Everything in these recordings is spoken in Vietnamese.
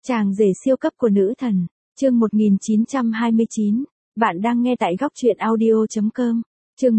Chàng rể siêu cấp của nữ thần, chương 1929, bạn đang nghe tại góc truyện audio.com. Chương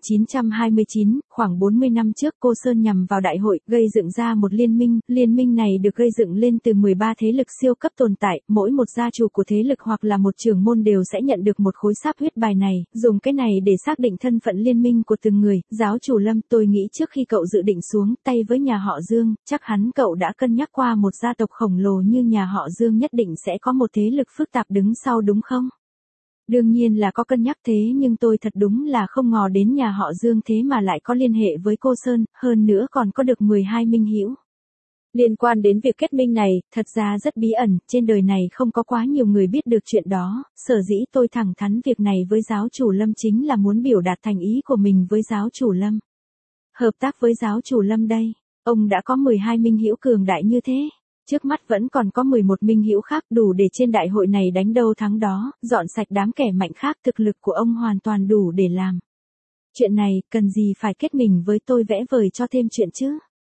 1929, khoảng 40 năm trước cô Sơn nhằm vào đại hội, gây dựng ra một liên minh này được gây dựng lên từ 13 thế lực siêu cấp tồn tại, mỗi một gia chủ của thế lực hoặc là một trưởng môn đều sẽ nhận được một khối sáp huyết bài này, dùng cái này để xác định thân phận liên minh của từng người. Giáo chủ Lâm, tôi nghĩ trước khi cậu dự định xuống tay với nhà họ Dương, chắc hẳn cậu đã cân nhắc qua một gia tộc khổng lồ như nhà họ Dương nhất định sẽ có một thế lực phức tạp đứng sau đúng không? Đương nhiên là có cân nhắc thế nhưng tôi thật đúng là không ngờ đến nhà họ Dương thế mà lại có liên hệ với cô Sơn, hơn nữa còn có được 12 minh hữu. Liên quan đến việc kết minh này, thật ra rất bí ẩn, trên đời này không có quá nhiều người biết được chuyện đó, sở dĩ tôi thẳng thắn việc này với giáo chủ Lâm chính là muốn biểu đạt thành ý của mình với giáo chủ Lâm. Hợp tác với giáo chủ Lâm đây, ông đã có 12 minh hữu cường đại như thế. Trước mắt vẫn còn có 11 minh hữu khác đủ để trên đại hội này đánh đâu thắng đó, dọn sạch đám kẻ mạnh khác, thực lực của ông hoàn toàn đủ để làm. Chuyện này, cần gì phải kết mình với tôi vẽ vời cho thêm chuyện chứ?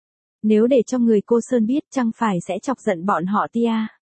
Nếu để cho người cô Sơn biết chẳng phải sẽ chọc giận bọn họ tia.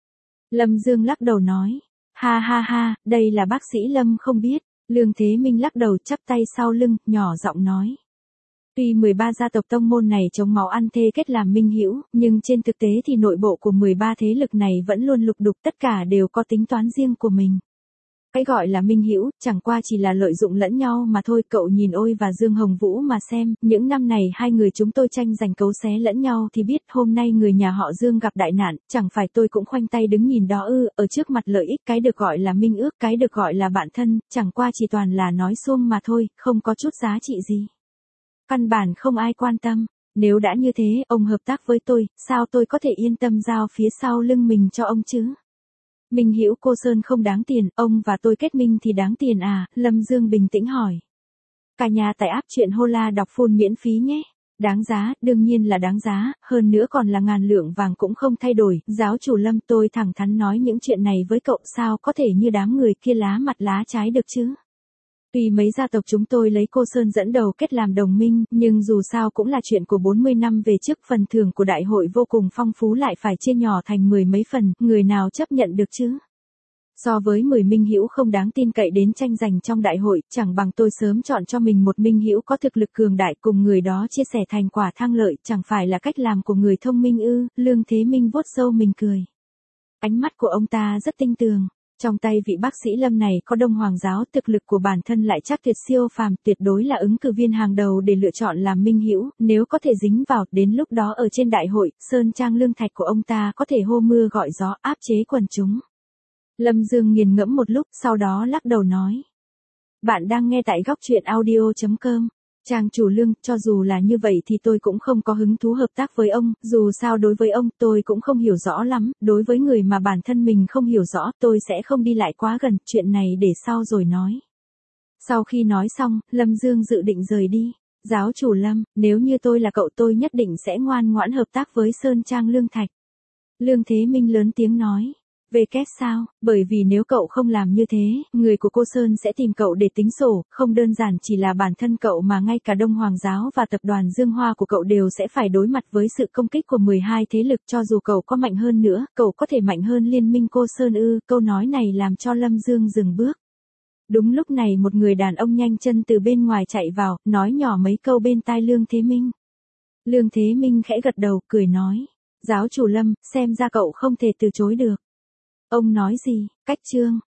Lâm Dương lắc đầu nói, ha ha ha, đây là bác sĩ Lâm không biết. Lương Thế Minh lắc đầu chắp tay sau lưng, nhỏ giọng nói. Tuy 13 gia tộc tông môn này chống máu ăn thê kết làm minh hữu, nhưng trên thực tế thì nội bộ của 13 thế lực này vẫn luôn lục đục, tất cả đều có tính toán riêng của mình. Cái gọi là minh hữu, chẳng qua chỉ là lợi dụng lẫn nhau mà thôi. Cậu nhìn Ôi và Dương Hồng Vũ mà xem, những năm này hai người chúng tôi tranh giành cấu xé lẫn nhau thì biết hôm nay người nhà họ Dương gặp đại nạn, chẳng phải tôi cũng khoanh tay đứng nhìn đó ư? Ở trước mặt lợi ích, cái được gọi là minh ước, cái được gọi là bạn thân, chẳng qua chỉ toàn là nói suông mà thôi, không có chút giá trị gì. Căn bản không ai quan tâm, nếu đã như thế, ông hợp tác với tôi, sao tôi có thể yên tâm giao phía sau lưng mình cho ông chứ? Minh hữu cô Sơn không đáng tiền, ông và tôi kết minh thì đáng tiền à? Lâm Dương bình tĩnh hỏi. Cả nhà tải app truyện Hola đọc full miễn phí nhé. Đáng giá, đương nhiên là đáng giá, hơn nữa còn là ngàn lượng vàng cũng không thay đổi. Giáo chủ Lâm, tôi thẳng thắn nói những chuyện này với cậu, sao có thể như đám người kia lá mặt lá trái được chứ? Tuy mấy gia tộc chúng tôi lấy cô Sơn dẫn đầu kết làm đồng minh, nhưng dù sao cũng là chuyện của 40 năm về trước, phần thưởng của đại hội vô cùng phong phú lại phải chia nhỏ thành 10 mấy phần, người nào chấp nhận được chứ? So với 10 minh hữu không đáng tin cậy đến tranh giành trong đại hội, chẳng bằng tôi sớm chọn cho mình một minh hữu có thực lực cường đại cùng người đó chia sẻ thành quả thăng lợi, chẳng phải là cách làm của người thông minh ư? Lương Thế Minh vuốt râu mình cười. Ánh mắt của ông ta rất tinh tường. Trong tay vị bác sĩ Lâm này có Đông Hoàng giáo, thực lực của bản thân lại chắc tuyệt siêu phàm, tuyệt đối là ứng cử viên hàng đầu để lựa chọn làm minh hữu, nếu có thể dính vào, đến lúc đó ở trên đại hội, sơn trang lương thạch của ông ta có thể hô mưa gọi gió, áp chế quần chúng. Lâm Dương nghiền ngẫm một lúc, sau đó lắc đầu nói. Bạn đang nghe tại góc truyện audio.com. Trang chủ Lương, cho dù là như vậy thì tôi cũng không có hứng thú hợp tác với ông, dù sao đối với ông tôi cũng không hiểu rõ lắm, đối với người mà bản thân mình không hiểu rõ tôi sẽ không đi lại quá gần, chuyện này để sau rồi nói. Sau khi nói xong, Lâm Dương dự định rời đi. Giáo chủ Lâm, nếu như tôi là cậu tôi nhất định sẽ ngoan ngoãn hợp tác với Sơn Trang Lương Thạch. Lương Thế Minh lớn tiếng nói. Về kết sao, bởi vì nếu cậu không làm như thế, người của cô Sơn sẽ tìm cậu để tính sổ, không đơn giản chỉ là bản thân cậu mà ngay cả Đông Hoàng giáo và tập đoàn Dương Hoa của cậu đều sẽ phải đối mặt với sự công kích của 12 thế lực, cho dù cậu có mạnh hơn nữa, cậu có thể mạnh hơn liên minh cô Sơn ư? Câu nói này làm cho Lâm Dương dừng bước. Đúng lúc này một người đàn ông nhanh chân từ bên ngoài chạy vào, nói nhỏ mấy câu bên tai Lương Thế Minh. Lương Thế Minh khẽ gật đầu, cười nói. Giáo chủ Lâm, xem ra cậu không thể từ chối được. Ông nói gì? Cách chương.